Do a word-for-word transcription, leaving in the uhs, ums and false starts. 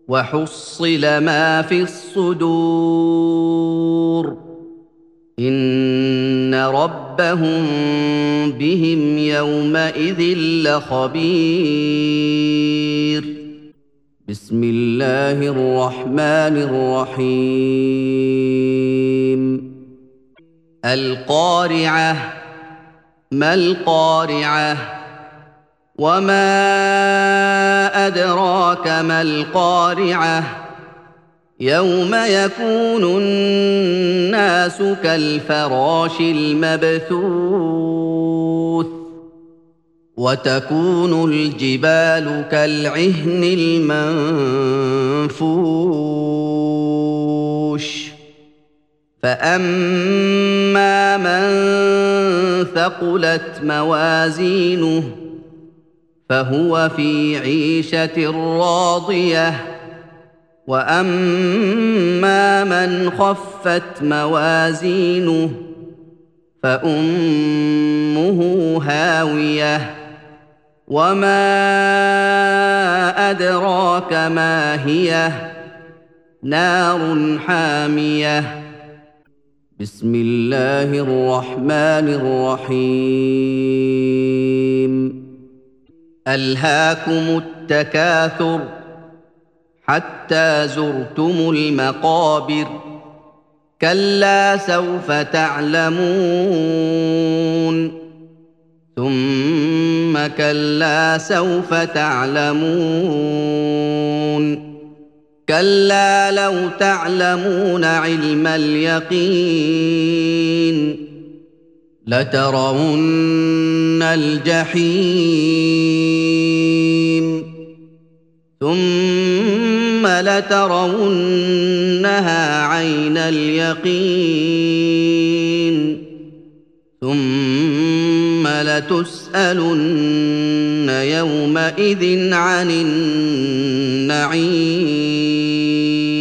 وحصل ما في الصدور إن ربهم بهم يومئذ لخبير بسم الله الرحمن الرحيم القارعة ما القارعة وما أدراك ما القارعة يوم يكون الناس كالفراش المبثوث وتكون الجبال كالعهن المنفوش فأما من ثقلت موازينه فهو في عيشة راضية وأما من خفت موازينه فأمه هاوية وما أدراك ما هي نار حامية بسم الله الرحمن الرحيم ألهاكم التكاثر حتى زرتم المقابر كلا سوف تعلمون ثم كلا سوف تعلمون كلا لو تعلمون علم اليقين لترون الجحيم ثم لترونها عين اليقين ثم لتسألن يومئذ عن النعيم